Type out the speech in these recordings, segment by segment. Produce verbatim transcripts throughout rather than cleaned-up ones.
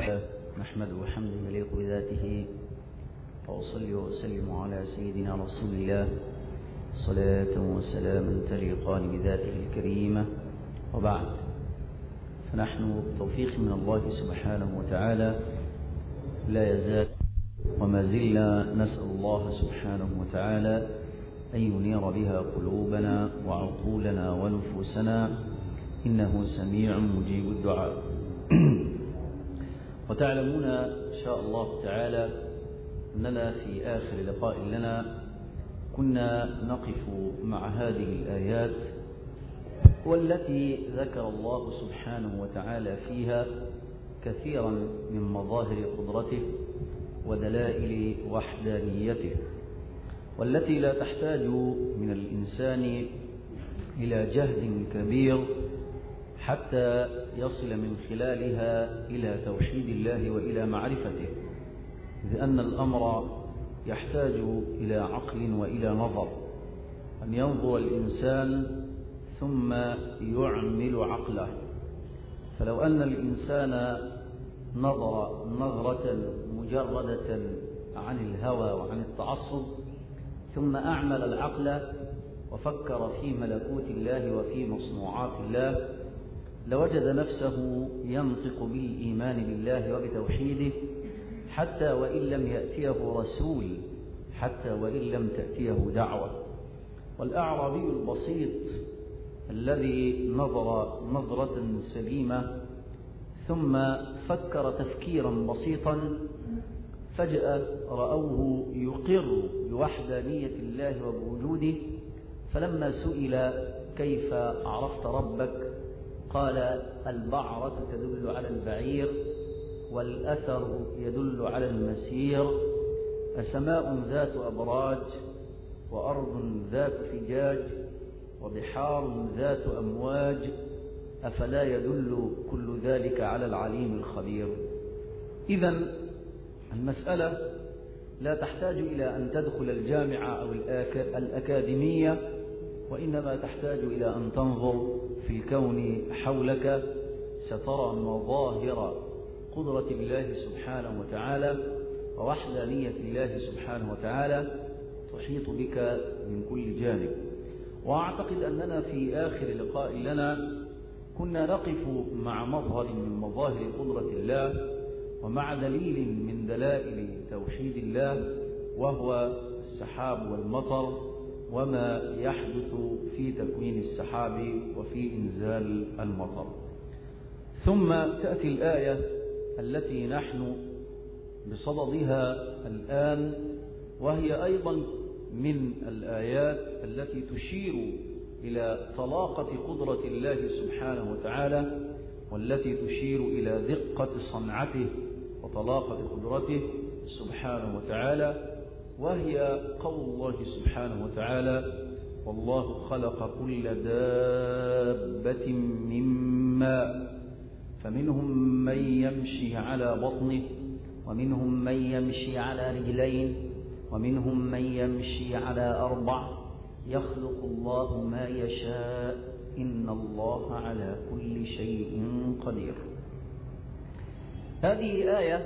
نحمده حمدا يليق بذاته، وأصلي وأسلم على سيدنا رسول الله صلاة وسلاما تليقان بذاته الكريمة، وبعد. فنحن بتوفيق من الله سبحانه وتعالى لا يزال وما زلنا نسأل الله سبحانه وتعالى أن ينير بها قلوبنا وعقولنا ونفوسنا، إنه سميع مجيب الدعاء. وتعلمون إن شاء الله تعالى أننا في آخر لقاء لنا كنا نقف مع هذه الآيات، والتي ذكر الله سبحانه وتعالى فيها كثيرا من مظاهر قدرته ودلائل وحدانيته، والتي لا تحتاج من الإنسان إلى جهد كبير حتى يصل من خلالها إلى توحيد الله وإلى معرفته، لأن الأمر يحتاج إلى عقل وإلى نظر، أن ينظر الإنسان ثم يعمل عقله. فلو أن الإنسان نظر نظرة مجردة عن الهوى وعن التعصب، ثم أعمل العقل وفكر في ملكوت الله وفي مصنوعات الله، لوجد نفسه ينطق بالإيمان بالله وبتوحيده، حتى وإن لم يأتيه رسول، حتى وإن لم تأتيه دعوة. والأعرابي البسيط الذي نظر نظرة سليمة ثم فكر تفكيرا بسيطا، فجأة رأوه يقر بوحدانية الله وبوجوده، فلما سئل كيف عرفت ربك قال: البعرة تدل على البعير، والأثر يدل على المسير، أسماء ذات أبراج، وأرض ذات فجاج، وبحار ذات أمواج، أفلا يدل كل ذلك على العليم الخبير؟ إذن المسألة لا تحتاج إلى أن تدخل الجامعة أو الأكاديمية، وإنما تحتاج إلى أن تنظر في الكون حولك، سترى مظاهر قدرة الله سبحانه وتعالى ووحدانية الله سبحانه وتعالى تحيط بك من كل جانب. وأعتقد أننا في آخر لقاء لنا كنا نقف مع مظهر من مظاهر قدرة الله ومع دليل من دلائل توحيد الله، وهو السحاب والمطر، وما يحدث في تكوين السحاب وفي إنزال المطر. ثم تأتي الآية التي نحن بصددها الآن، وهي أيضا من الآيات التي تشير إلى طلاقة قدرة الله سبحانه وتعالى، والتي تشير إلى دقة صنعته وطلاقة قدرته سبحانه وتعالى، وهي قول الله سبحانه وتعالى: والله خلق كل دابة من ماء فمنهم من يمشي على بطنه، ومنهم من يمشي على رجلين، ومنهم من يمشي على أربع، يخلق الله ما يشاء، إن الله على كل شيء قدير. هذه آية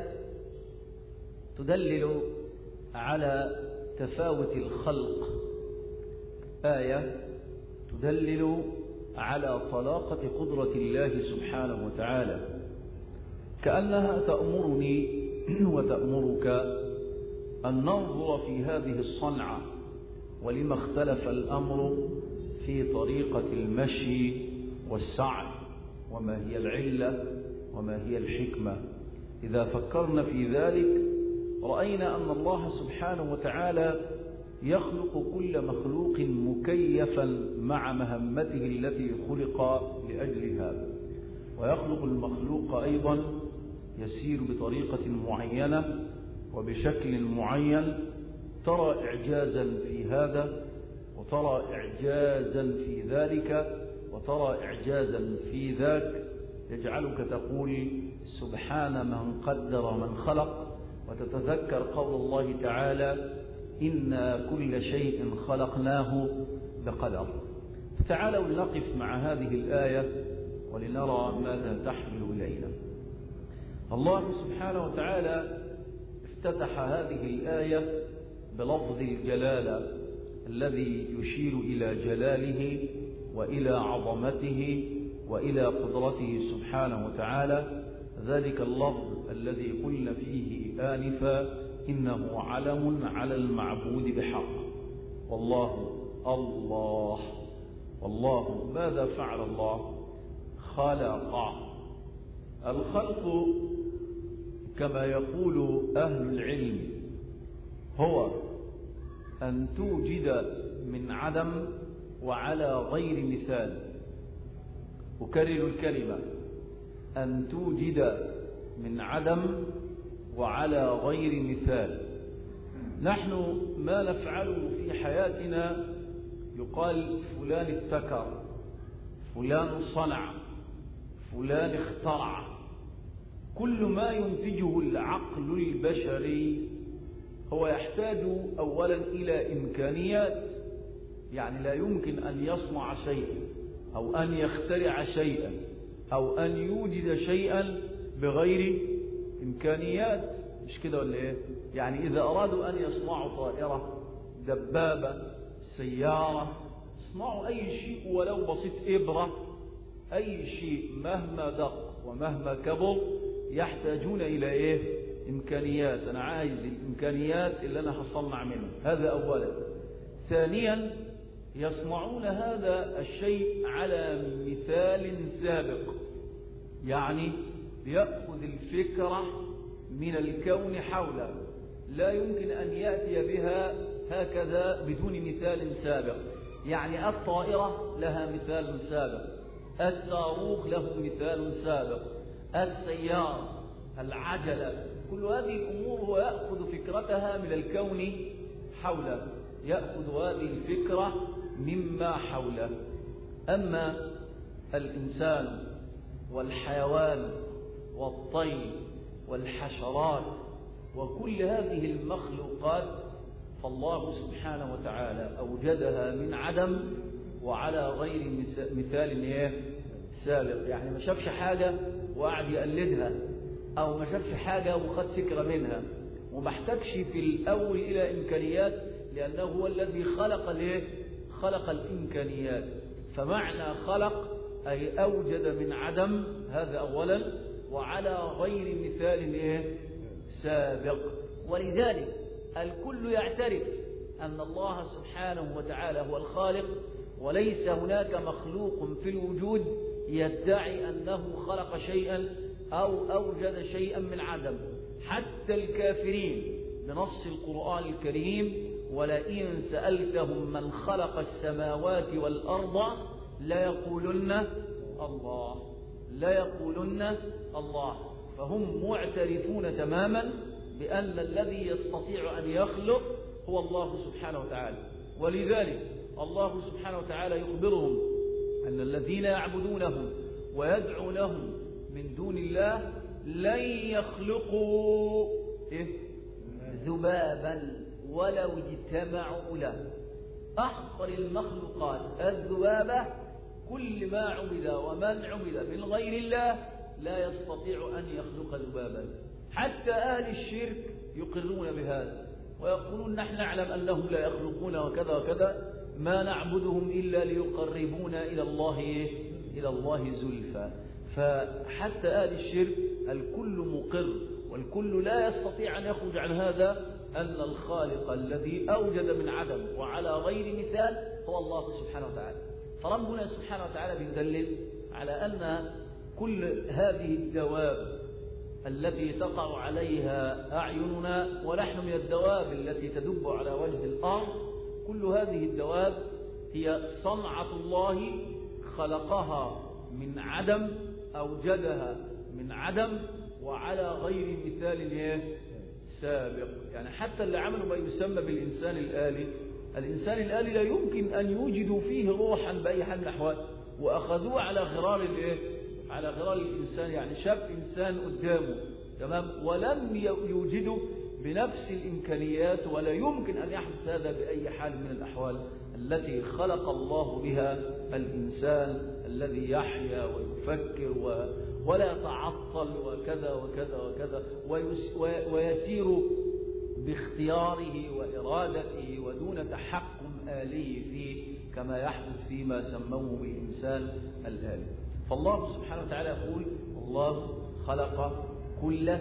تدلل على تفاوت الخلق، آية تدلل على طلاقة قدرة الله سبحانه وتعالى، كأنها تأمرني وتأمرك أن ننظر في هذه الصنعة، ولما اختلف الأمر في طريقة المشي والسعي، وما هي العلة وما هي الحكمة. إذا فكرنا في ذلك رأينا أن الله سبحانه وتعالى يخلق كل مخلوق مكيفا مع مهمته التي خلق لأجلها، ويخلق المخلوق أيضا يسير بطريقة معينة وبشكل معين، ترى إعجازا في هذا، وترى إعجازا في ذلك، وترى إعجازا في ذاك، يجعلك تقول سبحان من قدر من خلق، وتتذكر قول الله تعالى: إنا كل شيء خلقناه بقدر. فتعالوا لنقف مع هذه الآية ولنرى ماذا تحمل إلينا. الله سبحانه وتعالى افتتح هذه الآية بلفظ الجلالة الذي يشير إلى جلاله وإلى عظمته وإلى قدرته سبحانه وتعالى. ذلك اللفظ الذي قلنا فيه آنفا إنه علم على المعبود بحق. والله الله والله ماذا فعل الله؟ خلق. الخلق كما يقول أهل العلم هو أن توجد من عدم وعلى غير مثال. أكرر الكلمة: أن توجد من عدم وعلى غير مثال. نحن ما نفعله في حياتنا يقال فلان ابتكر، فلان صنع، فلان اخترع. كل ما ينتجه العقل البشري هو يحتاج أولا إلى إمكانيات، يعني لا يمكن أن يصنع شيئا أو أن يخترع شيئا أو أن يوجد شيئا بغير إمكانيات. مش كده ولا إيه؟ يعني إذا أرادوا أن يصنعوا طائرة، دبابة، سيارة، يصنعوا أي شيء ولو بسيط، إبرة، أي شيء مهما دق ومهما كبر يحتاجون إلى إيه؟ إمكانيات. أنا عايز الإمكانيات اللي أنا هصنع منه. هذا أولا. ثانيا يصنعون هذا الشيء على مثال سابق، يعني يأخذ الفكرة من الكون حوله، لا يمكن أن يأتي بها هكذا بدون مثال سابق. يعني الطائرة لها مثال سابق، الصاروخ له مثال سابق، السيارة، العجلة، كل هذه الأمور هو يأخذ فكرتها من الكون حوله، يأخذ هذه الفكرة مما حوله. أما الإنسان والحيوان والطير والحشرات وكل هذه المخلوقات فالله سبحانه وتعالى أوجدها من عدم وعلى غير مثال سابق. يعني ما شافش حاجة وقعد يقلدها، أو ما شافش حاجة وخد فكرة منها، وما احتاجش في الأول إلى إمكانيات، لأنه هو الذي خلق الايه؟ خلق الإمكانيات. فمعنى خلق أي أوجد من عدم، هذا أولا، وعلى غير مثال ايه؟ سابق. ولذلك الكل يعترف أن الله سبحانه وتعالى هو الخالق، وليس هناك مخلوق في الوجود يدعي أنه خلق شيئا أو أوجد شيئا من عدم. حتى الكافرين بنص القرآن الكريم: ولئن سألتهم من خلق السماوات والأرض ليقولن الله، لا يقولن الله. فهم معترفون تماما بأن الذي يستطيع أن يخلق هو الله سبحانه وتعالى. ولذلك الله سبحانه وتعالى يخبرهم أن الذين يعبدونهم ويدعونهم من دون الله لن يخلقوا إيه؟ ذبابا ولو اجتمعوا له. أحقر المخلوقات الذبابة، كل ما عبد ومن عبد من غير الله لا يستطيع أن يخلق ذبابا. حتى أهل الشرك يقرون بهذا ويقولون: نحن نعلم أنهم لا يخلقون وكذا وكذا، ما نعبدهم إلا ليقربونا إلى الله إلى الله زلفى. فحتى أهل الشرك الكل مقر والكل لا يستطيع أن يخرج عن هذا، أن الخالق الذي أوجد من عدم وعلى غير مثال هو الله سبحانه وتعالى. فربنا سبحانه وتعالى بيدلل على أن كل هذه الدواب التي تقع عليها أعيننا، ونحن من الدواب التي تدب على وجه الأرض، كل هذه الدواب هي صنعة الله خلقها من عدم، أوجدها من عدم وعلى غير مثال سابق. يعني حتى اللي عملوا ما يسمى بالإنسان الآلي، الإنسان الآلي لا يمكن أن يوجدوا فيه روحا بأي حال من الأحوال، وأخذوه على غرار الإيه؟ على غرار الإنسان. يعني شاف إنسان قدامه تمام، ولم يوجده بنفس الإمكانيات، ولا يمكن أن يحدث هذا بأي حال من الأحوال التي خلق الله بها الإنسان الذي يحيا ويفكر ولا يتعطل وكذا وكذا وكذا، ويسير باختياره وإرادته ودون تحكم آلي فيه كما يحدث فيما سموه بالإنسان الآلي. فالله سبحانه وتعالى يقول: الله خلق كل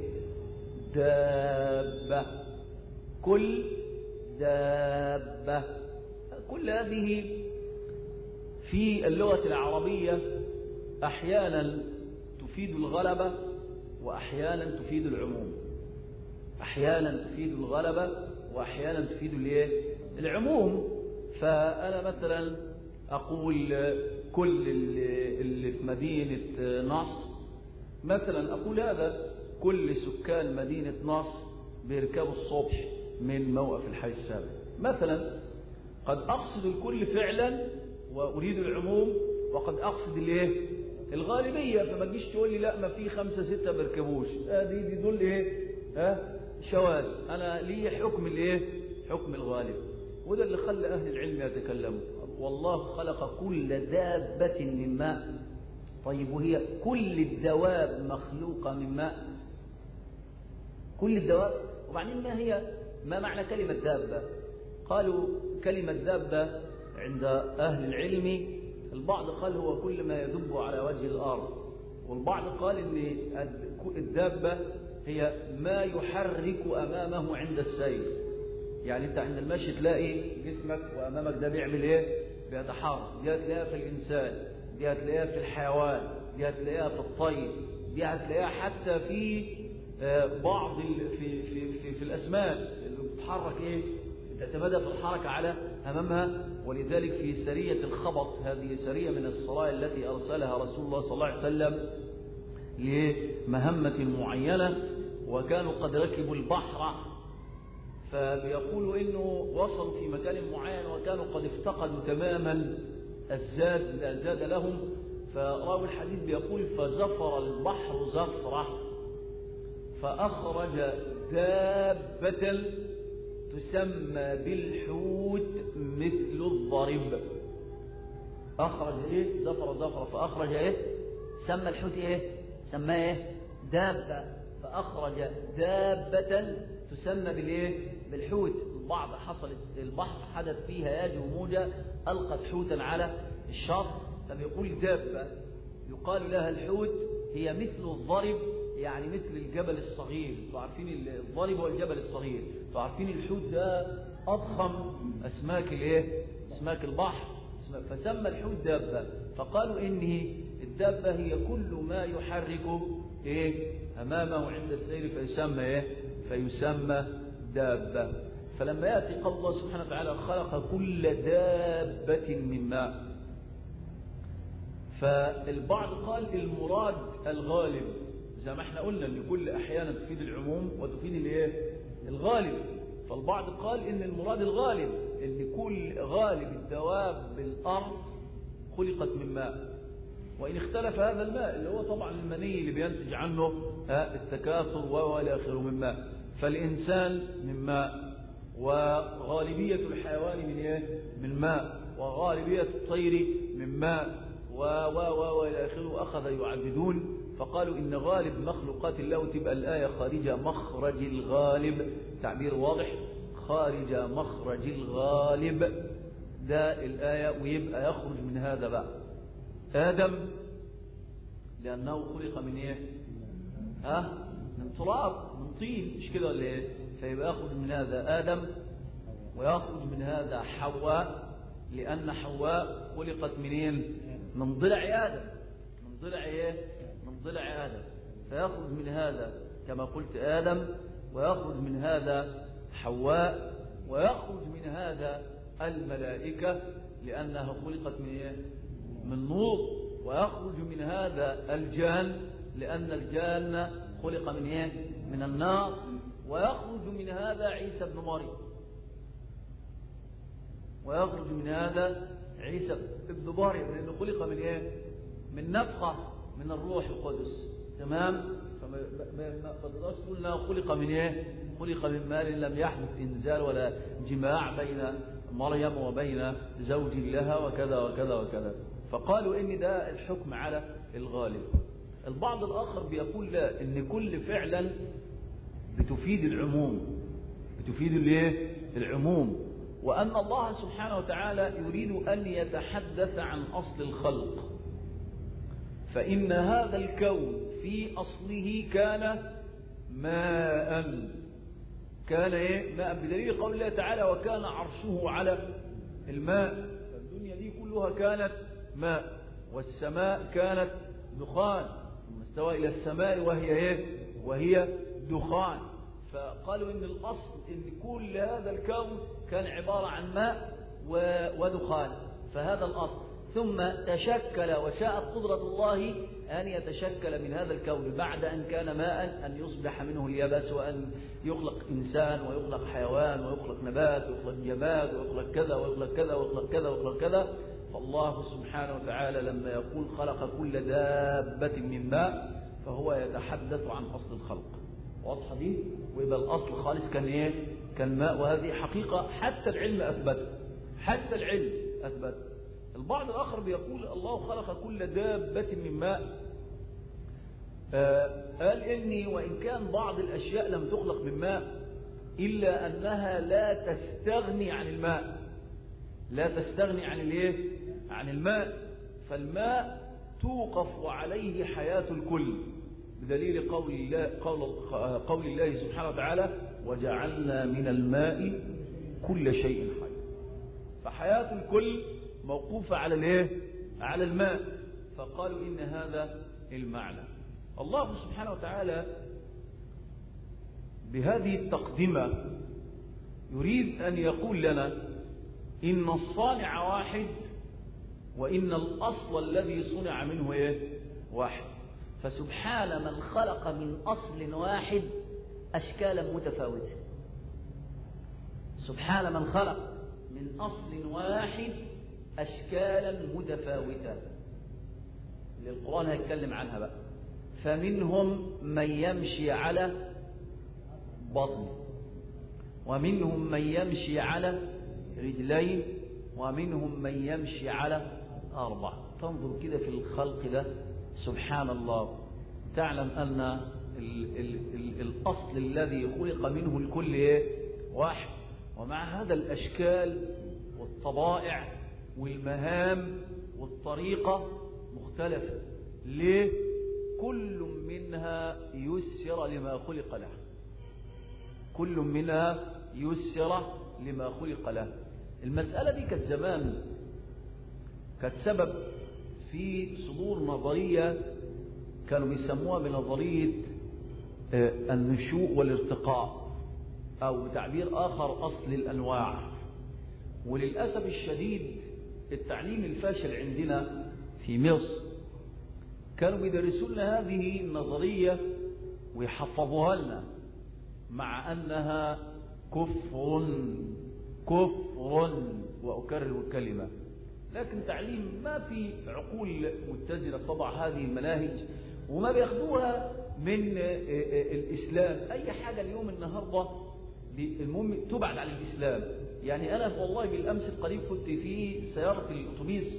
دابة. كل دابة، كل هذه في اللغة العربية أحيانا تفيد الغلبة وأحيانا تفيد العموم. أحيانا تفيد الغلبة وأحيانا تفيد العموم. فأنا مثلا أقول كل اللي في مدينة نصر، مثلا أقول هذا كل سكان مدينة نصر بيركبوا الصبح من موقف الحي السابع مثلا. قد أقصد الكل فعلا وأريد العموم، وقد أقصد الايه الغالبية. فما تجيش تقول لي لا ما في خمسة ستة بيركبوش، دي دي دول ايه ها شواذ. أنا لي حكم الايه حكم الغالب، وده اللي خلى أهل العلم يتكلموا. والله خلق كل دابة من ماء. طيب وهي كل الدواب مخلوقة من ماء؟ كل الدواب. وبعدين ما هي ما معنى كلمة دابة؟ قالوا كلمة دابة عند أهل العلم البعض قال هو كل ما يدب على وجه الأرض، والبعض قال إن الدابة هي ما يحرك أمامه عند السير. يعني أنت عند المشي تلاقي جسمك وأمامك ده بيعمل إيه؟ بيتحرك. دي هتلاقيها في الإنسان، دي هتلاقيها في الحيوان، دي هتلاقيها في الطير، دي هتلاقيها حتى في بعض في في في, في الأسماك اللي بتتحرك إيه؟ تعتمد في الحركة على أمامها. ولذلك في سرية الخبط، هذه سرية من السرايا التي أرسلها رسول الله صلى الله عليه وسلم لمهمة معينة، وكانوا قد ركبوا البحر، فبيقولوا إنه وصلوا في مكان معين وكانوا قد افتقدوا تماما الزاد، لا زاد لهم. فراوي الحديث بيقول: فزفر البحر زفرة فأخرج دابة تسمى بالحوت مثل الضرب. أخرج إيه؟ زفر زفر فأخرج إيه؟ سمى الحوت إيه؟ سمى إيه؟ دابة. فأخرج دابة تسمى بالإيه؟ بالحوت. البعض حصلت البحر حدث فيها ياج وموجة ألقت حوتا على الشط، فبيقول دابة يقال لها الحوت، هي مثل الضرب، يعني مثل الجبل الصغير. تعرفين الضرب هو الجبل الصغير. تعرفين الحوت ده أضخم أسماك الايه أسماك البحر، فسمى الحوت دابة. فقالوا إنه الدابة هي كل ما يحرك إيه أمامه عند السير فيسمى إيه فيسمى دابة. فلما يأتي قول الله سبحانه وتعالى: خلق كل دابة من ماء، فالبعض قال المراد الغالب، زي ما احنا قلنا ان كل احيانا تفيد العموم وتفيد الايه الغالب. فالبعض قال ان المراد الغالب، ان كل غالب الدواب بالارض خلقت من ماء، وان اختلف هذا الماء اللي هو طبعا المني اللي بينتج عنه التكاثر والى اخره من ماء. فالانسان من ماء، وغالبيه الحيوان من ايه من ماء، وغالبيه الطير من ماء، و و و والى اخره. اخذ يعددون فقالوا إن غالب مخلوقات الله، تبقى الآية خارج مخرج الغالب، تعبير واضح، خارج مخرج الغالب ده الآية. ويبقى يخرج من هذا بقى آدم لأنه خلق من إيه ها من تراب، من طين، مش كده ولا إيه؟ فيبقى يخرج من هذا آدم، ويخرج من هذا حواء، لأن حواء خلقت منين؟ من ضلع آدم، من ضلع إيه من ضلع آدم. فيخرج من هذا كما قلت آدم، ويخرج من هذا حواء، ويخرج من هذا الملائكة لأنها خلقت من إيه؟ من نور، ويخرج من هذا الجان لأن الجان خلق من إيه؟ من النار، ويخرج من هذا عيسى بن مريم، ويخرج من هذا عيسى بن مريم لأنه خلق من إيه؟ من نفخة من الروح القدس. تمام؟ فما تقدرش تقول انه خلق من ايه؟ خلق من مال لم يحدث انزال ولا جماع بين مريم وبين زوج لها وكذا وكذا وكذا. فقالوا ان ده الحكم على الغالب. البعض الآخر بيقول لا، إن كل فعلا بتفيد العموم، بتفيد الايه؟ العموم، وأن الله سبحانه وتعالى يريد أن يتحدث عن أصل الخلق، فإن هذا الكون في أصله كان ماء، كان إيه؟ ماء، بدليل قول الله تعالى وكان عرشه على الماء. فالدنيا دي كلها كانت ماء، والسماء كانت دخان، ثم استوى إلى السماء وهي إيه؟ وهي دخان. فقالوا إن الأصل إن كل هذا الكون كان عبارة عن ماء ودخان، فهذا الأصل. ثم تشكل وشاءت قدرة الله أن يتشكل من هذا الكون بعد أن كان ماء أن يصبح منه اليبس، وأن يخلق إنسان ويخلق حيوان ويخلق نبات ويخلق جماد ويخلق كذا ويخلق كذا ويخلق كذا ويخلق كذا. فالله سبحانه وتعالى لما يقول خلق كل دابة من ماء فهو يتحدث عن أصل الخلق. واضحة دي؟ وإذا الأصل خالص كان إيه؟ كان ماء، وهذه حقيقة حتى العلم أثبت، حتى العلم أثبت. البعض الآخر بيقول الله خلق كل دابة من ماء، آه قال إني وإن كان بعض الأشياء لم تخلق من ماء إلا أنها لا تستغني عن الماء، لا تستغني عن الإيه؟ عن الماء. فالماء توقف عليه حياة الكل، بدليل قول الله, قول, قول الله سبحانه وتعالى وجعلنا من الماء كل شيء حي. فحياة الكل موقوفة على الايه؟ على الماء. فقالوا إن هذا المعنى. الله سبحانه وتعالى بهذه التقدمة يريد أن يقول لنا إن الصانع واحد، وإن الأصل الذي صنع منه إيه؟ واحد. فسبحان من خلق من أصل واحد أشكالا متفاوتة. سبحان من خلق من أصل واحد أشكالا متفاوتة اللي القرآن هيتكلم عنها بقى. فمنهم من يمشي على بطن، ومنهم من يمشي على رجلين، ومنهم من يمشي على أربع. فانظر كده في الخلق ده سبحان الله، تعلم أن ال ال ال الأصل الذي خلق منه الكل إيه؟ واحد. ومع هذا الأشكال والطبائع والمهام والطريقة مختلفة. ليه؟ كل منها يسر لما خلق له، كل منها يسر لما خلق له. المسألة دي كانت زمان كانت سبب في صدور نظرية كانوا بيسموها بنظرية النشوء والارتقاء، أو بتعبير آخر أصل الأنواع. وللأسف الشديد التعليم الفاشل عندنا في مصر كانوا بيدرسوا لنا هذه النظرية ويحفظوها لنا، مع أنها كفر كفر وأكرر الكلمة. لكن تعليم ما في عقول متزنة تضع هذه المناهج، وما بياخدوها من الإسلام. أي حاجة اليوم النهاردة المهم تبعد عن الإسلام. يعني أنا والله بالأمس القريب كنت في سيارة الأتوبيس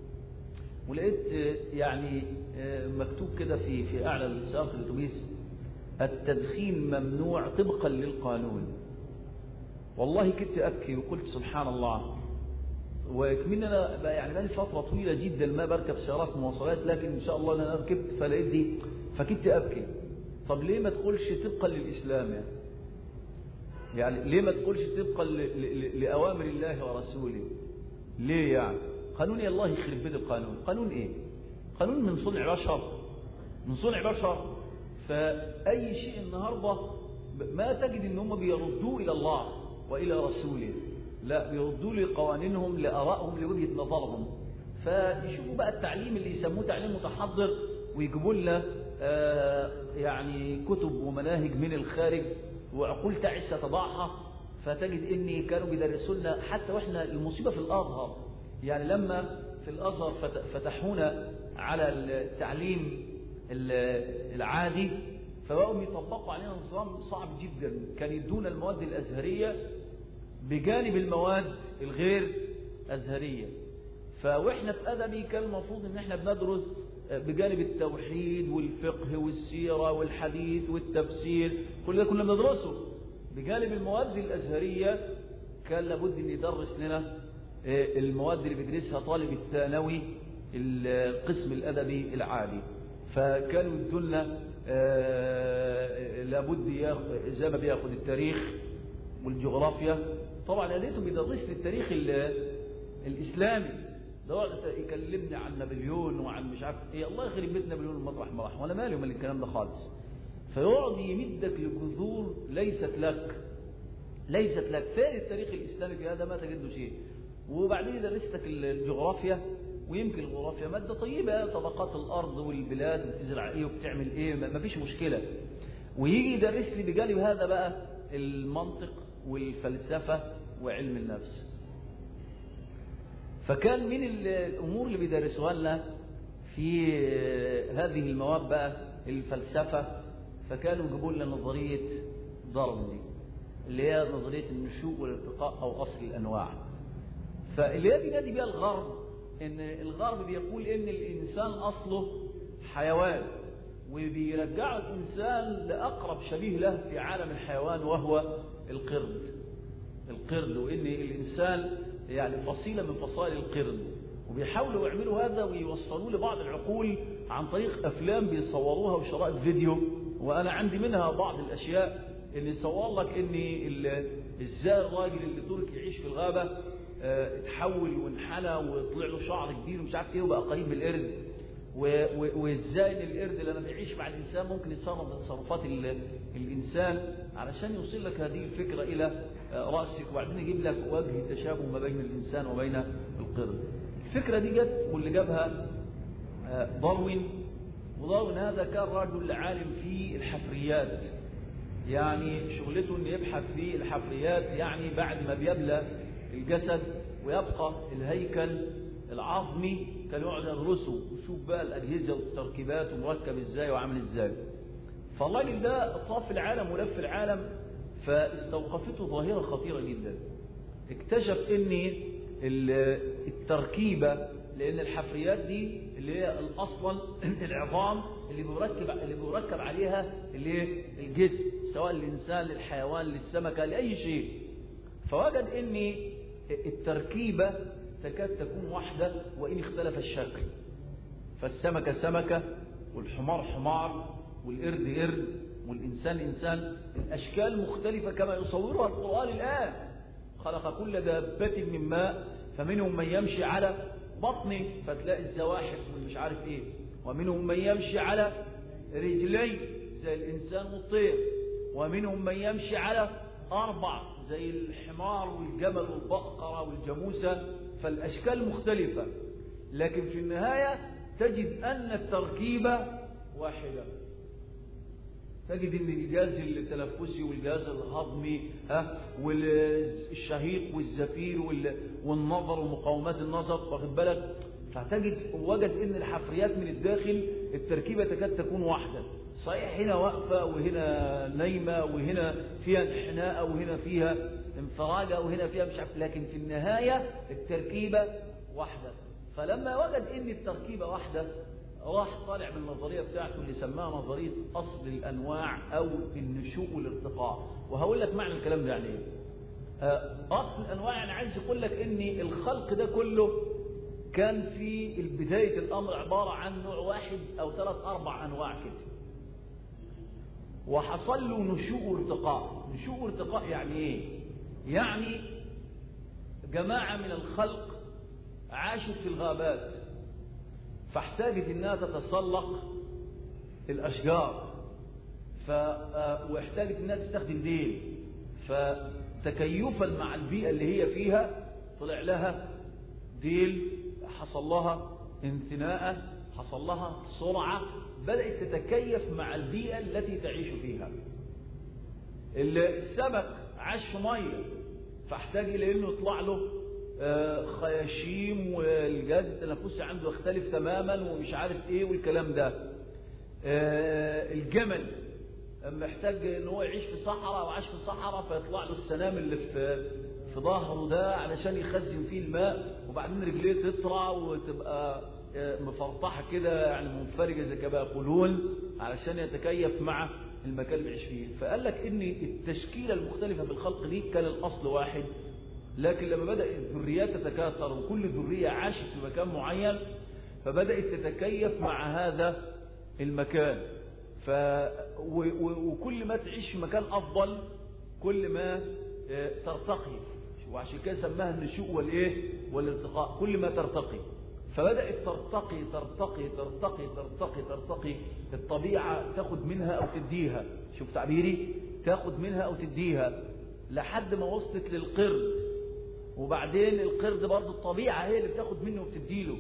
ولقيت يعني مكتوب كده في في أعلى سيارة الأتوبيس التدخين ممنوع طبقا للقانون. والله كنت أبكي وقلت سبحان الله. وكمان أنا يعني بقالي فترة طويلة جدا ما بركب سيارات مواصلات، لكن إن شاء الله أنا ركبت فلقيت دي فكنت أبكي. طب ليه ما تقولش طبقا للإسلام؟ يعني يعني ليه ما تقولش طبقا لأوامر الله ورسوله؟ ليه يعني؟ قانون يا الله يخرب بيت القانون. قانون إيه؟ قانون من صنع بشر، من صنع بشر. فأي شيء النهاردة ما تجد إن هم بيردوه إلى الله وإلى رسوله، لا بيردوا لي قوانينهم لآرائهم لوجهة نظرهم. فيشوفوا بقى التعليم اللي يسموه تعليم متحضر ويجيبوا لنا آه يعني كتب ومناهج من الخارج وعقول تعس تضعها. فتجد إني كانوا بيدرسوا لنا حتى وإحنا المصيبة في الأزهر، يعني لما في الأزهر فتحونا على التعليم العادي فبقوا يطبقوا علينا نظام صعب جدا. كان يدونا المواد الأزهرية بجانب المواد الغير أزهرية. فوإحنا في أدبي كان المفروض إن إحنا بندرس بجانب التوحيد والفقه والسيرة والحديث والتفسير، كل ده كنا بندرسه. بجانب المواد الأزهرية كان لابد أن يدرس لنا المواد اللي بيدرسها طالب الثانوي القسم الأدبي العالي. فكانوا يدلنا لابد زي ما بياخد التاريخ والجغرافيا. طبعا لقيتهم بيدرس لي التاريخ الإسلامي، ده يكلمني عن نابليون وعن مش عارف ايه، الله يخرب بيت نابليون المطرح ما راح، وانا مالي من الكلام ده خالص. فيقعد يمدك لجذور ليست لك ليست لك فين التاريخ الاسلامي في هذا؟ ما تجد له شيء. وبعدين درستك الجغرافيا، ويمكن الجغرافيا ماده طيبه، طبقات الارض والبلاد بتزرع ايه وبتعمل ايه، ما فيش مشكله. ويجي يدرس لي بجانب هذا بقى المنطق والفلسفه وعلم النفس. فكان من الأمور اللي بيدرسوها لنا في هذه المواد بقى الفلسفة. فكانوا يجيبوا لنا نظرية داروين اللي هي نظرية النشوء والارتقاء أو أصل الأنواع. فاللي هي بينادي بها الغرب، إن الغرب بيقول إن الإنسان أصله حيوان، وبيرجعوا الإنسان لأقرب شبيه له في عالم الحيوان وهو القرد. القرد وإن الإنسان يعني فصيلة من فصائل القرد. وبيحاولوا يعملوا هذا ويوصلوا لبعض العقول عن طريق أفلام بيصوروها وشرائط فيديو. وأنا عندي منها بعض الأشياء اللي يصور لك إن إزاي الراجل اللي ترك يعيش في الغابة اه اتحول وانحنى وطلع له شعر كبير ومش عارف إيه وبقى قريب من القرد، وإزاي إن القرد لما بيعيش مع الإنسان ممكن يتصرف تصرفات الإنسان علشان يوصل لك هذه الفكرة إلى رأسك، وبعدين يجيب لك وجه تشابه ما بين الإنسان وبين القرد. الفكرة دي جت واللي جابها داروين. وداروين هذا كان رجل عالم في الحفريات، يعني شغلته إنه يبحث في الحفريات، يعني بعد ما بيبلى الجسد ويبقى الهيكل العظمي كان يقعد يدرسه ويشوف بقى الأجهزة والتركيبات ومركب إزاي وعامل إزاي. فالراجل ده طاف العالم ولف العالم، فاستوقفته ظاهرة خطيرة جدا. اكتشف ان التركيبة، لان الحفريات دي اللي هي اصلا العظام اللي بيركب اللي بيركب عليها اللي هي الجسم، سواء للانسان للحيوان للسمكة لاي شيء. فوجد ان التركيبة تكاد تكون واحدة وان اختلف الشكل. فالسمكة سمكة، والحمار حمار، والقرد قرد، والإنسان إنسان. الأشكال مختلفة كما يصورها القرآن الآن. خلق كل دابة من ماء فمنهم من يمشي على بطنه فتلاقي الزواحف والمش عارف إيه، ومنهم من يمشي على رجلين زي الإنسان والطير، ومنهم من يمشي على أربع زي الحمار والجمل والبقرة والجاموسة. فالأشكال مختلفة، لكن في النهاية تجد أن التركيبة واحدة. تجد ان الجهاز التنفسي والجهاز الهضمي ها والشهيق والزفير والنظر ومقاومات النظر، واخد بالك؟ فتجد وجد ان الحفريات من الداخل التركيبه تكاد تكون واحده. صحيح هنا واقفه وهنا نايمه وهنا فيها انحناء وهنا فيها انفراجه وهنا فيها مش عارف، لكن في النهايه التركيبه واحده. فلما وجد ان التركيبه واحده راح طالع من النظرية بتاعته اللي سماها نظرية أصل الأنواع أو النشوء والارتقاء. وهقول لك معنى الكلام ده يعني إيه. أصل الأنواع يعني عايز يقول لك إن الخلق ده كله كان في بداية الأمر عبارة عن نوع واحد أو ثلاث أربع أنواع كده، وحصل له نشوء وارتقاء. نشوء وارتقاء يعني إيه؟ يعني جماعة من الخلق عاشت في الغابات فاحتاجت انها تتسلق الاشجار، ف واحتاجت انها تستخدم ديل، فتكيفا مع البيئه اللي هي فيها طلع لها ديل، حصل لها انثناء، حصل لها سرعه، بدات تتكيف مع البيئه التي تعيش فيها. السمك عاش في ميه فاحتاج الى انه يطلع له خياشيم والجهاز التنفسي عنده يختلف تماما ومش عارف ايه والكلام ده. الجمل محتاج ان هو يعيش في صحراء وعاش في صحراء فيطلع له السنام اللي في في ظهره ده علشان يخزن فيه الماء، وبعدين رجليه تطرى وتبقى مفرطحة كده يعني منفرجة زي كما يقولون علشان يتكيف مع المكان اللي بيعيش فيه. فقال لك ان التشكيلة المختلفة في الخلق دي كان الاصل واحد، لكن لما بدأ الذريات تتكاثر وكل ذرية عاشت في مكان معين فبدأت تتكيف مع هذا المكان. ف... و... و... وكل ما تعيش في مكان افضل كل ما ترتقي، وعشان كده سماها النشوء والايه والارتقاء، كل ما ترتقي. فبدأت ترتقي ترتقي ترتقي ترتقي ترتقي الطبيعة تاخد منها او تديها، شوف تعبيري، تاخد منها او تديها لحد ما وصلت للقرد، وبعدين القرد برضه الطبيعة هي اللي بتاخد منه وبتديله.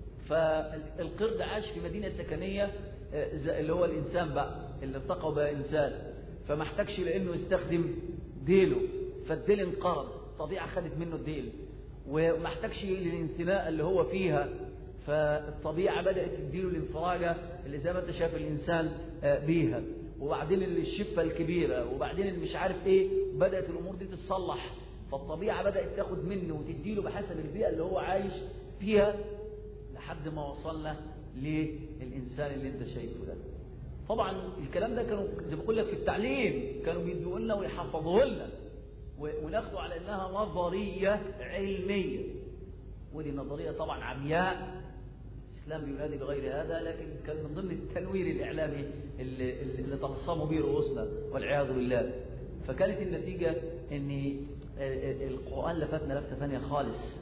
فالقرد عاش في مدينة سكنية اللي هو الإنسان بقى اللي ارتقى بقى إنسان، فما احتاجش لأنه يستخدم ديله، فالديل انقرض، الطبيعة خدت منه الديل، وما احتاجش للانثناء اللي هو فيها، فالطبيعة بدأت تديله الانفراجة اللي زي ما انت شايف الإنسان بيها، وبعدين الشفة الكبيرة، وبعدين اللي مش عارف ايه، بدأت الأمور دي تتصلح، فالطبيعة بدأت تاخد منه وتديله بحسب البيئة اللي هو عايش فيها لحد ما وصلنا للإنسان اللي انت شايفه ده. طبعا الكلام ده كانوا زي ما بقول لك في التعليم كانوا بيدوا لنا ويحفظوه لنا وناخده على انها نظرية علمية، ودي نظرية طبعا عمياء، الإسلام بينادي بغير هذا، لكن كان من ضمن التنوير الإعلامي اللي, اللي تلصموا به رؤوسنا والعياذ بالله. فكانت النتيجة ان القرآن لفتنا لفتة ثانية خالص،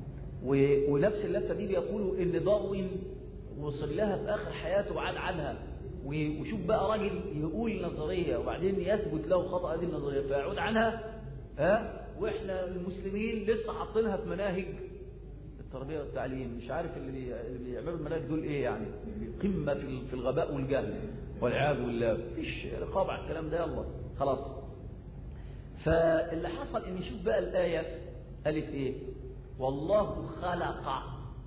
ونفس اللفتة دي بيقولوا ان داروين وصل لها في آخر حياته وعاد عنها، وشوف بقى راجل يقول نظرية وبعدين يثبت له خطأ هذه النظرية فيعود عنها، ها واحنا المسلمين لسه حاطينها في مناهج التربية والتعليم. مش عارف اللي, بي... اللي بيعملوا المناهج دول ايه، يعني قمة في الغباء والجهل والعياذ بالله، مفيش رقابة على الكلام ده، يلا خلاص. فاللي حصل ان شوف بقى الآية قالت ايه، والله خلق،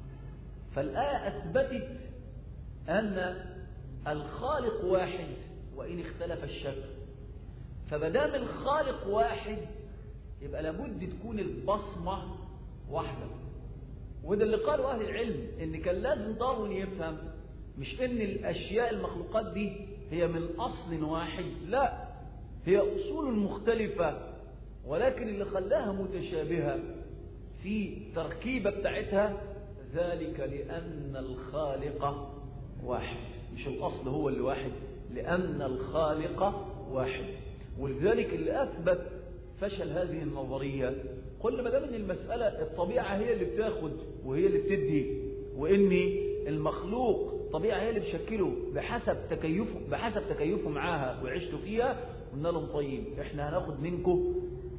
فالآية أثبتت أن الخالق واحد وإن اختلف الشكل، فمدام الخالق واحد يبقى لابد تكون البصمة واحدة. وده اللي قاله أهل العلم، إن كان لازم داروين يفهم مش إن الأشياء المخلوقات دي هي من أصل واحد، لا، هي أصول مختلفة، ولكن اللي خلاها متشابهة في تركيبة بتاعتها ذلك لأن الخالق واحد، مش الأصل هو اللي واحد، لأن الخالق واحد. ولذلك اللي أثبت فشل هذه النظرية قلنا ما دام ان المسألة الطبيعة هي اللي بتاخد وهي اللي بتدي، وإن المخلوق الطبيعة هي اللي بتشكله بحسب تكيفه بحسب تكيفه معاها وعشته فيها، قلنا لهم طيب احنا هناخد منكم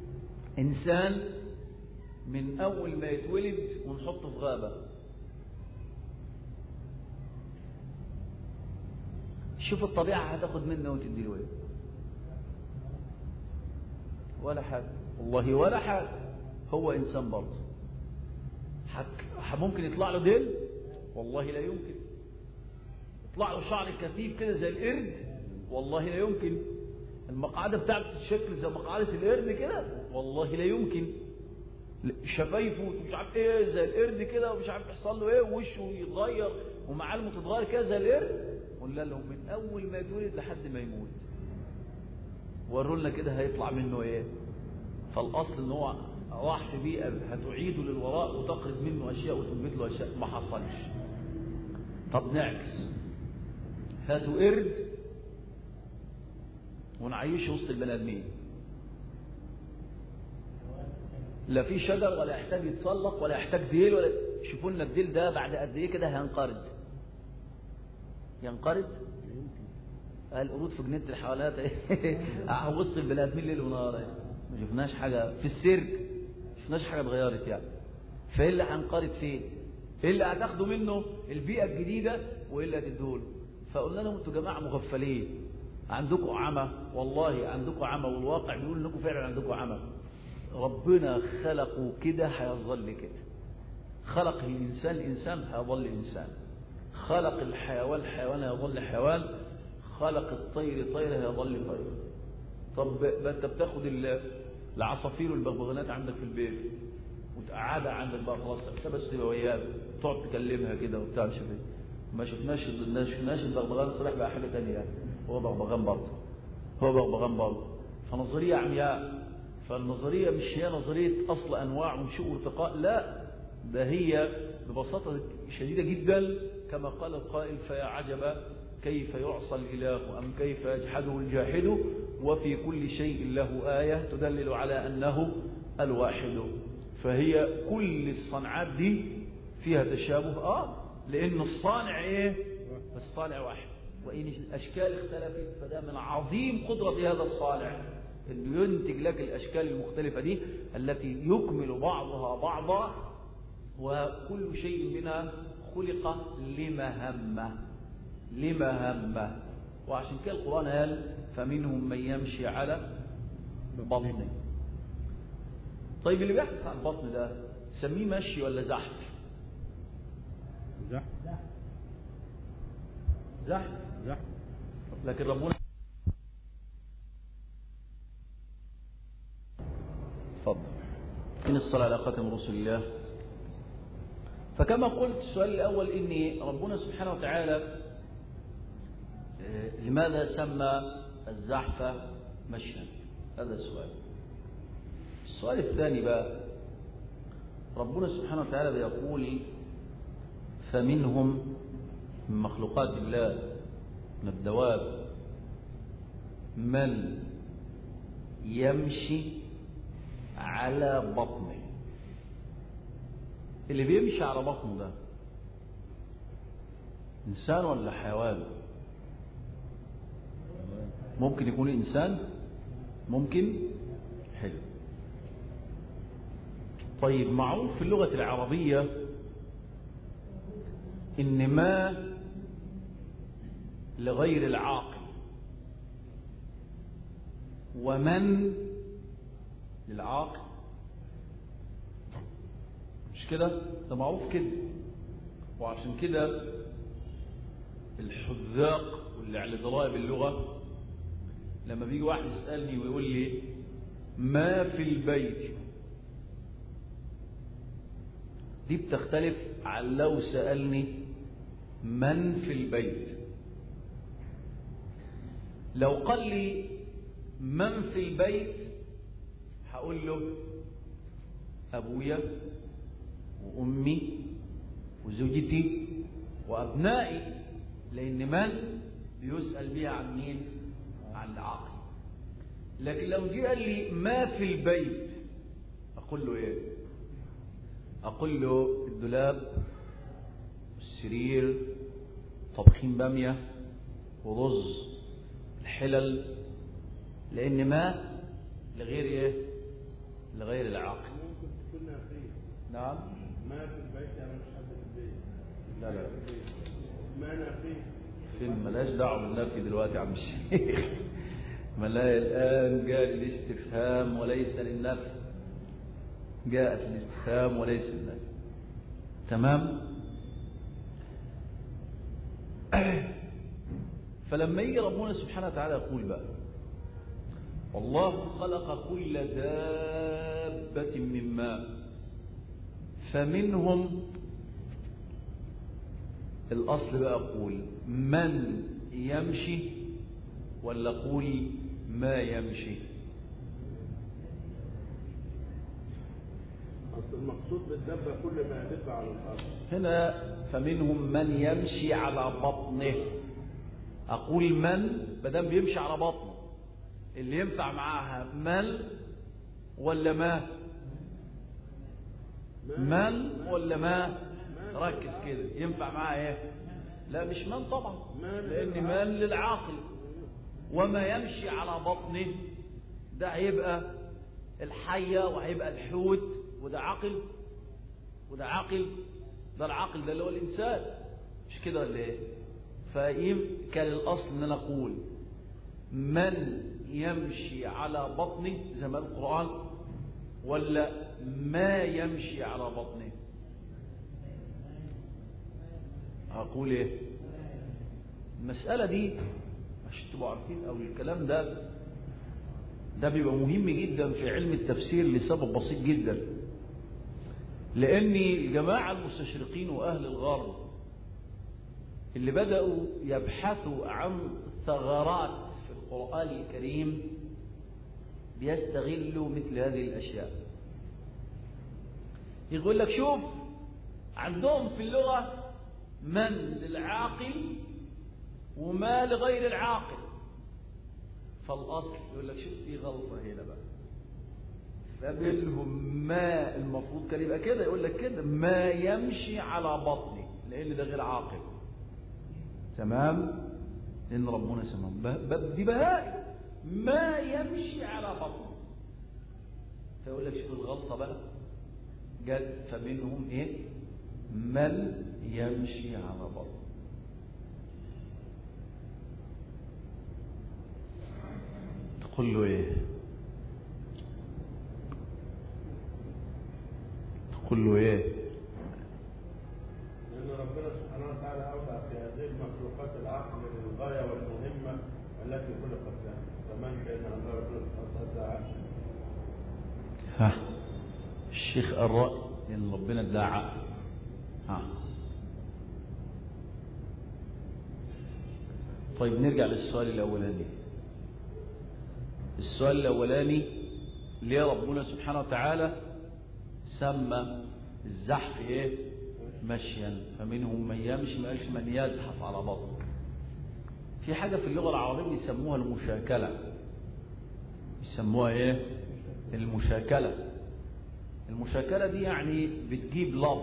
إنسان من أول ما يتولد ونحطه في غابة، شوف الطبيعة هتاخد منه وتدي له ايه؟ ولا حاجة، والله ولا حاجة. هو إنسان برضه ممكن يطلع له ديل؟ والله لا يمكن. يطلع له شعر كثيف كده زي القرد؟ والله لا يمكن. المقعدة بتاعته تتشكل زي مقعدة القرد كده؟ والله لا يمكن. شفايفه مش عارف ايه زي القرد كده، ومش عارف يحصل له ايه، ووشه يتغير ومعالمه تتغير كده زي القرد. قلنا لهم من اول ما يتولد لحد ما يموت وروا لنا كده هيطلع منه ايه. فالاصل ان هو راح في بيئه هتعيده للوراء وتقرض منه اشياء وتثبت له اشياء، ما حصلش. طب نعكس، هاتوا قرد ونعيشه وسط البني ادمين، لا في شجر ولا يحتاج يتسلق ولا يحتاج ديل، ولا شوفوا لنا الديل ده بعد قد ايه كده هينقرض. ينقرض القرود في جنينه الحيوانات وسط البني ادمين ليل ونهار، ما شفناش حاجه في السيرك، ما شفناش حاجه اتغيرت يعني. فايه اللي هنقرض فين؟ ايه اللي هتاخدوا منه؟ البيئه الجديده، وايه اللي هتدوله؟ فقلنا لهم انتوا جماعه مغفلين، عندكم عمى، والله عندكم عمى، والواقع بيقول انكم فعلا عندكم عمى. ربنا خلقه كده هيظل كده، خلق الإنسان إنسان هيظل إنسان، خلق الحيوان حيوان هيظل حيوان، خلق الطير طير هيظل طير. طب انت بتاخد العصافير والبغبغانات عندك في البيت وتقعدها عندك بقى خلاص بس تبقى وياك تقعد تكلمها كده وبتاع مش ما شفناش ما شفناش البغبغان الصريح بقى حاجه ثانيه يعني. هو بغبغان برضه هو بغبغان برضه فنظريه عمياء. فالنظريه مش هي نظريه اصل انواع ونشوء وارتقاء، لا ده هي ببساطه شديده جدا كما قال القائل فيا عجبا كيف يعصى الاله ام كيف يجحده الجاحد وفي كل شيء له ايه تدلل على انه الواحد. فهي كل الصنعات دي فيها تشابه اه لان الصانع ايه؟ الصانع واحد، وان الاشكال اختلفت فده من عظيم قدره هذا الصانع انه ينتج لك الاشكال المختلفه دي التي يكمل بعضها بعضا، وكل شيء منها خلق لمهمه لمهمه. وعشان كده القران قال فمنهم من يمشي على بطنه. طيب اللي بيحدث عن البطن ده سميه مشي ولا زحف؟ زحف زحف زحف لكن ربنا اتفضل إن الصلاة على خاتم رسول الله. فكما قلت السؤال الأول إن ربنا سبحانه وتعالى لماذا سمى الزحف مشيا؟ هذا السؤال. السؤال الثاني بقى ربنا سبحانه وتعالى بيقول فمنهم من مخلوقات الله من الدواب من يمشي على بطنه. اللي بيمشي على بطنه ده إنسان ولا حيوان؟ ممكن يكون إنسان ممكن حلو. طيب معروف في اللغة العربية إن ما لغير العاقل ومن للعاقل، مش كده؟ ده معروف كده. وعشان كده الحذاق واللي على دراية باللغة لما بيجي واحد يسألني ويقول لي ما في البيت، دي بتختلف عن لو سألني من في البيت. لو قال لي من في البيت هقول له أبويا وأمي وزوجتي وأبنائي، لأن من بيسأل بيها عن مين؟ عن العاقل. لكن لو جه قال لي ما في البيت أقول له إيه؟ أقول له الدولاب والسرير طبخين بامية ورز الحلل، لأن ما لغير إيه؟ لغير العاقل. ممكن تكون نافية. نعم. ما في البيت يعني مش حد في البيت. لا لا. ما نافية. فين ملاش دعوة بالنفي دلوقتي يا عم الشيخ. ملاي الآن جاء الاستفهام وليس للنفي. جاءت الاستفهام وليس للنفي. تمام؟ فلما يجي ربنا سبحانه وتعالى يقول بقى والله خلق كل دابة من ماء فمنهم، الأصل بقى أقول من يمشي ولا أقول ما يمشي؟ أصل المقصود بالدابة كل ما يدب على الأرض. هنا فمنهم من يمشي على بطنه. أقول من بدل بيمشي على بطنه اللي ينفع معاها من ولا ما؟ من ولا ما؟ ركز كده ينفع معاها ايه؟ لا مش من طبعا، لأن من للعاقل، وما يمشي على بطنه ده هيبقى الحية وهيبقى الحوت، وده عقل وده عقل، ده العقل ده اللي هو الإنسان، مش كده ولا ايه؟ فكان الأصل ان انا اقول من يمشي على بطنه زي ما القرآن ولا ما يمشي على بطنه؟ هقول ايه؟ المسألة دي عشان تبقوا عارفين او الكلام ده ده بيبقى مهم جدا في علم التفسير لسبب بسيط جدا. لأن الجماعة المستشرقين وأهل الغرب اللي بدأوا يبحثوا عن ثغرات في القرآن الكريم بيستغلوا مثل هذه الأشياء. يقول لك شوف عندهم في اللغة من للعاقل وما لغير العاقل، فالأصل يقول لك شوف في غلطة هنا بقى، فمنهم ما المفروض كان يبقى كده، يقول لك كده ما يمشي على بطني لأن ده غير عاقل. تمام؟ لأن ربنا سماهم دي بهائم ما يمشي على بطني، فيقول لك شوف الغلطة بقى جد، فمنهم ايه من يمشي على بطنه. تقول له ايه؟ تقول له ايه؟ لأن ربنا سبحانه وتعالى أودع في هذه المخلوقات العقل للغاية والمهمة التي خلقت لها، فمن كان على ربنا سبحانه وتعالى ها الشيخ الرأي إن ربنا ادعى. ها طيب نرجع للسؤال الأولاني. السؤال الأولاني ليه ربنا سبحانه وتعالى سمى الزحف ايه؟ مشيا، فمنهم من يمشي، ما قالش من يزحف على بطنه. في حاجة في اللغة العربية يسموها المشاكلة. يسموها ايه؟ المشاكلة. المشاكلة دي يعني بتجيب لفظ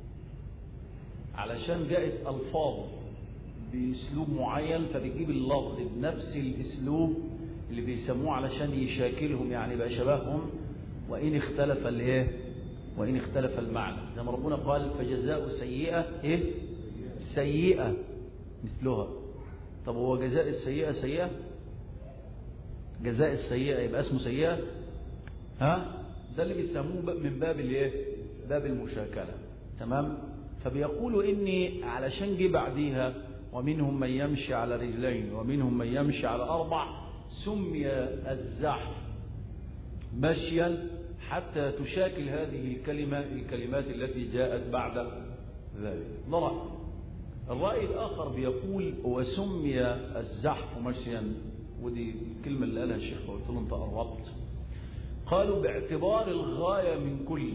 علشان جاءت ألفاظ بأسلوب معين، فبتجيب اللفظ بنفس الأسلوب اللي بيسموه علشان يشاكلهم، يعني بقى شبههم وإن اختلف الايه؟ وإن اختلف المعنى. زي ما ربنا قال فجزاء سيئة ايه؟ سيئة مثلها. طب هو جزاء السيئة سيئة؟ جزاء السيئة يبقى اسمه سيئة؟ ها؟ ده اللي بيسموه من باب الايه؟ باب المشاكلة. تمام؟ فبيقولوا اني علشان جه بعديها ومنهم من يمشي على رجلين ومنهم من يمشي على أربع، سمي الزحف مشيا حتى تشاكل هذه الكلمة الكلمات التي جاءت بعد ذلك. ده رأي. الرأي الآخر بيقول وسمي الزحف مشيا، ودي الكلمة اللي قالها الشيخ وقلت له انت قربت. قالوا باعتبار الغاية من كل.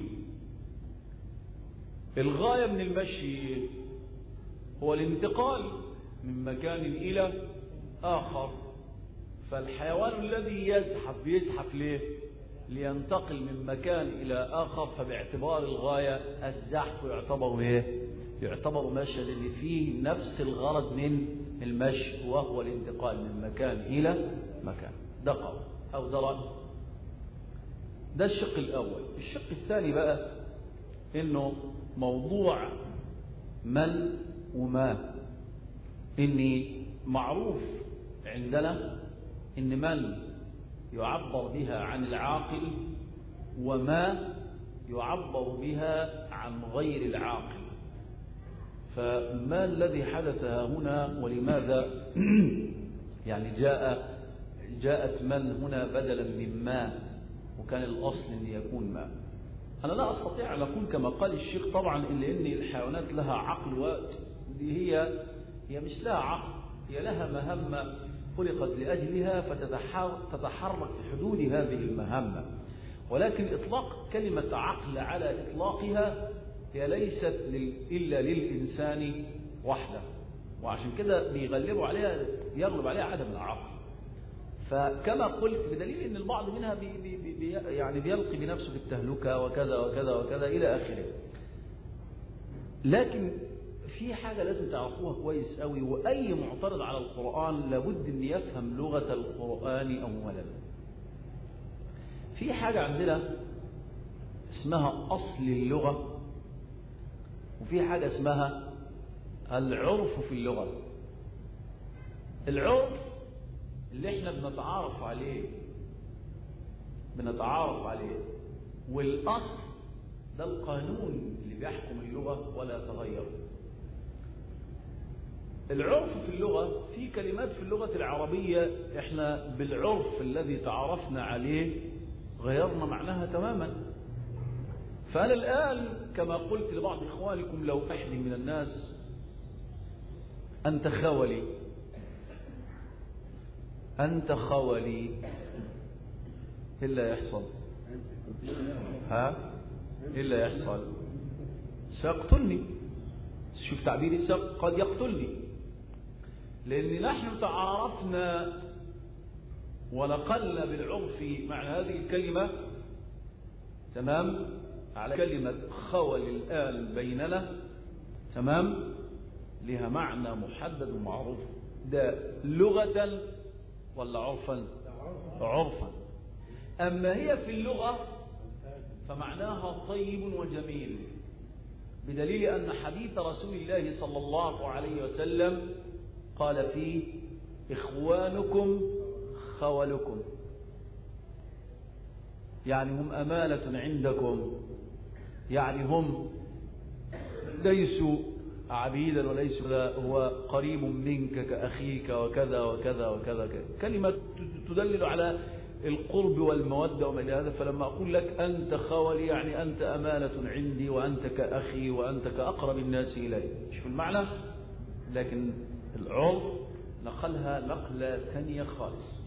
الغاية من المشي هو الانتقال من مكان إلى آخر، فالحيوان الذي يزحف بيزحف ليه؟ لينتقل من مكان إلى آخر، فباعتبار الغاية الزحف يعتبر ايه؟ يعتبر مشي، لأن فيه نفس الغرض من المشي وهو الانتقال من مكان إلى مكان. ده قول أو ده رأي. ده الشق الأول. الشق الثاني بقى إنه موضوع من وما، إني معروف عندنا إن من يعبر بها عن العاقل وما يعبر بها عن غير العاقل. فما الذي حدث هنا ولماذا يعني جاء جاءت من هنا بدلا من ما، وكان الأصل أن يكون ما. أنا لا أستطيع أن أقول كما قال الشيخ طبعا إلا أن الحيوانات لها عقل، ودي هي هي مش لها عقل، هي لها مهمة خلقت لأجلها فتتحرك في حدود هذه المهمة، ولكن إطلاق كلمة عقل على إطلاقها هي ليست إلا للإنسان وحده، وعشان كده بيغلبوا عليها يغلب عليها عدم العقل. فكما قلت بدليل ان البعض منها بي بي بي يعني بيلقي بنفسه بالتهلكة وكذا وكذا وكذا إلى آخره. لكن في حاجة لازم تعرفوها كويس قوي، وأي معترض على القرآن لابد أن يفهم لغة القرآن أولا. في حاجة عندنا اسمها أصل اللغة، وفي حاجة اسمها العرف في اللغة. العرف اللي احنا بنتعارف عليه بنتعارف عليه والأصل ده القانون اللي بيحكم اللغة ولا تغير. العرف في اللغة في كلمات في اللغة العربية احنا بالعرف الذي تعرفنا عليه غيرنا معناها تماما. فأنا الآن كما قلت لبعض إخوانكم لو أحد من الناس أنت خولي أنت خولي إلا يحصل ها إلا يحصل سيقتلني. شوف تعبيري قد يقتلني، لأن نحن تعارفنا ونقلنا بالعرف معنى هذه الكلمة تمام على كلمة خول الآن بيننا تمام لها معنى محدد ومعروف. ده لغة ولا عرفا؟ عرفا. أما هي في اللغة فمعناها طيب وجميل، بدليل أن حديث رسول الله صلى الله عليه وسلم قال فيه إخوانكم خولكم، يعني هم أمانة عندكم، يعني هم ليسوا عبيدا وليسوا هو قريب منك كأخيك وكذا وكذا وكذا. كلمة تدلل على القرب والمودة وما إلى هذا. فلما أقول لك أنت خولي يعني أنت أمانة عندي وأنت كأخي وأنت كأقرب الناس إلي. شوف المعنى، لكن العرف نقلها نقلة ثانية خالص.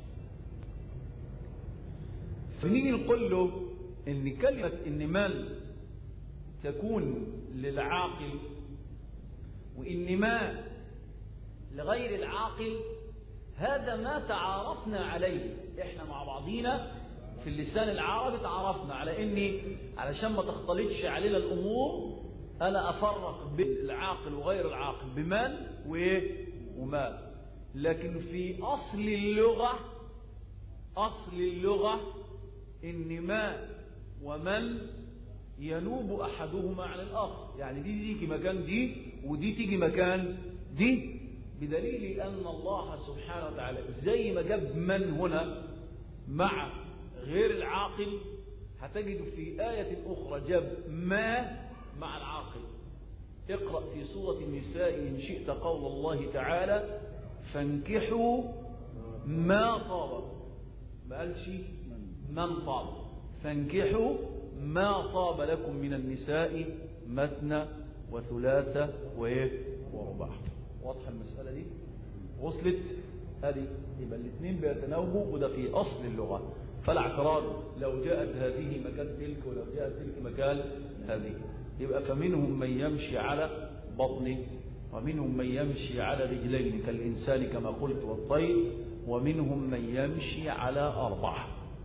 فنيجي نقول له إن كلمة إن من تكون للعاقل وإن ما لغير العاقل، هذا ما تعارفنا عليه احنا مع بعضينا في اللسان العربي. تعارفنا على اني علشان ما تختلطش علينا الامور انا افرق بين العاقل وغير العاقل بمن وايه وما. لكن في اصل اللغة اصل اللغة ان ما ومن ينوب احدهما عن الاخر، يعني دي تيجي مكان دي ودي تيجي مكان دي، بدليل أن الله سبحانه وتعالى زي ما جاب من هنا مع غير العاقل هتجد في آية أخرى جاب ما مع العاقل. اقرأ في سورة النساء إن شئت قول الله تعالى فانكحوا ما طاب، ما قالش من طاب، فانكحوا ما طاب لكم من النساء مثنى وثلاثة ورباع. واضحة المسألة دي؟ وصلت؟ هذه يبقى الاثنين بيتناوبوا وده في أصل اللغة. فلا اعتراض لو جاءت هذه مكان تلك ولو جاءت تلك مكان هذه. يبقى فمنهم من يمشي على بطنه ومنهم من يمشي على رجلين كالإنسان كما قلت والطير، ومنهم من يمشي على أربعة.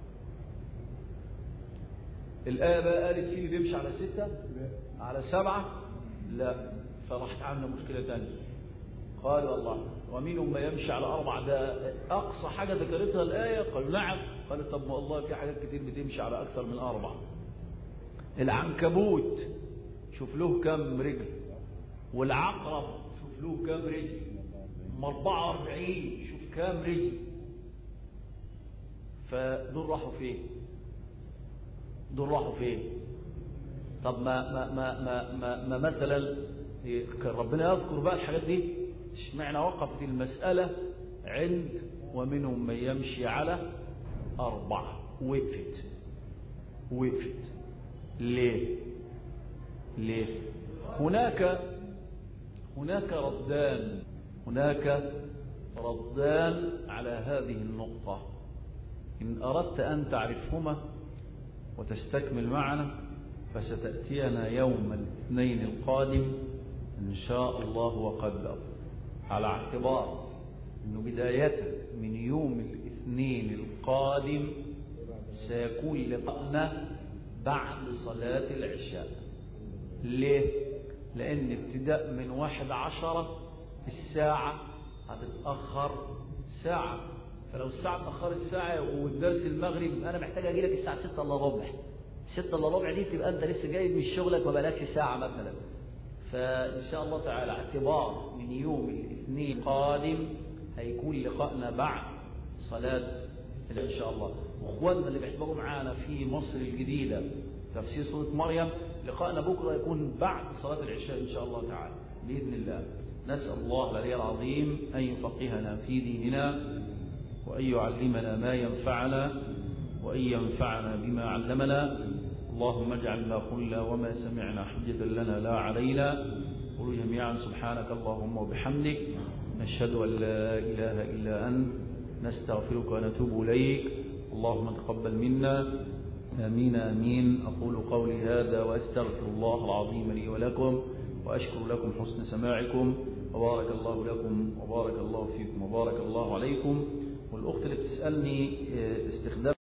الآية بقى قالت فيه اللي بيمشي على ستة على سبعة لا، فراحت عامله مشكلة ثانية. قال والله ومنهم ما يمشي على أربعة، ده أقصى حاجة ذكرتها الآية. قالوا نعم. قال طب ما الله في حاجات كتير بتمشي على أكثر من أربعة. العنكبوت شوف له كم رجل، والعقرب شوف له كم رجل، أربعة وأربعين شوف كم رجل. فدول راحوا فين؟ دول راحوا فين؟ طب ما ما ما ما, ما, ما مثلا كان ربنا يذكر بقى الحاجات دي، اشمعنى وقفت المسألة عند ومنهم من يمشي على أربعة؟ وقفت وقفت ليه؟ ليه؟ هناك هناك ردان هناك ردان على هذه النقطة. إن أردت أن تعرفهما وتستكمل معنا فستأتينا يوم الاثنين القادم إن شاء الله وقدر، على اعتبار أنه بداية من يوم الاثنين القادم سيكون لقاءنا بعد صلاة العشاء. ليه؟ لأن ابتداء من واحد عشرة الساعة هتتأخر ساعة، فلو الساعة اتأخرت ساعة والدرس المغرب أنا محتاج أجي لك الساعة ستة إلا ربع، ستة إلا ربع دي تبقى أنت لسه جاي من شغلك ما بقالكش ساعة مثلا. فإن شاء الله تعالى اعتبار من يوم الاثنين القادم هيكون لقاءنا بعد صلاة إن شاء الله. وأخواننا اللي بيحضروا معانا في مصر الجديدة تفسير سورة مريم لقاءنا بكرة يكون بعد صلاة العشاء إن شاء الله تعالى بإذن الله. نسأل الله العلي العظيم أن يفقهنا في ديننا وأن يعلمنا ما ينفعنا وأن ينفعنا بما علمنا. اللهم اجعل ما قلنا وما سمعنا حجة لنا لا علينا. قولوا جميعا سبحانك اللهم وبحمدك نشهد أن لا إله إلا أنت نستغفرك ونتوب إليك. اللهم تقبل منا. آمين آمين. أقول قولي هذا وأستغفر الله العظيم لي ولكم، وأشكر لكم حسن سماعكم، وبارك الله لكم وبارك الله فيكم وبارك الله عليكم. والأخت اللي بتسألني استخدام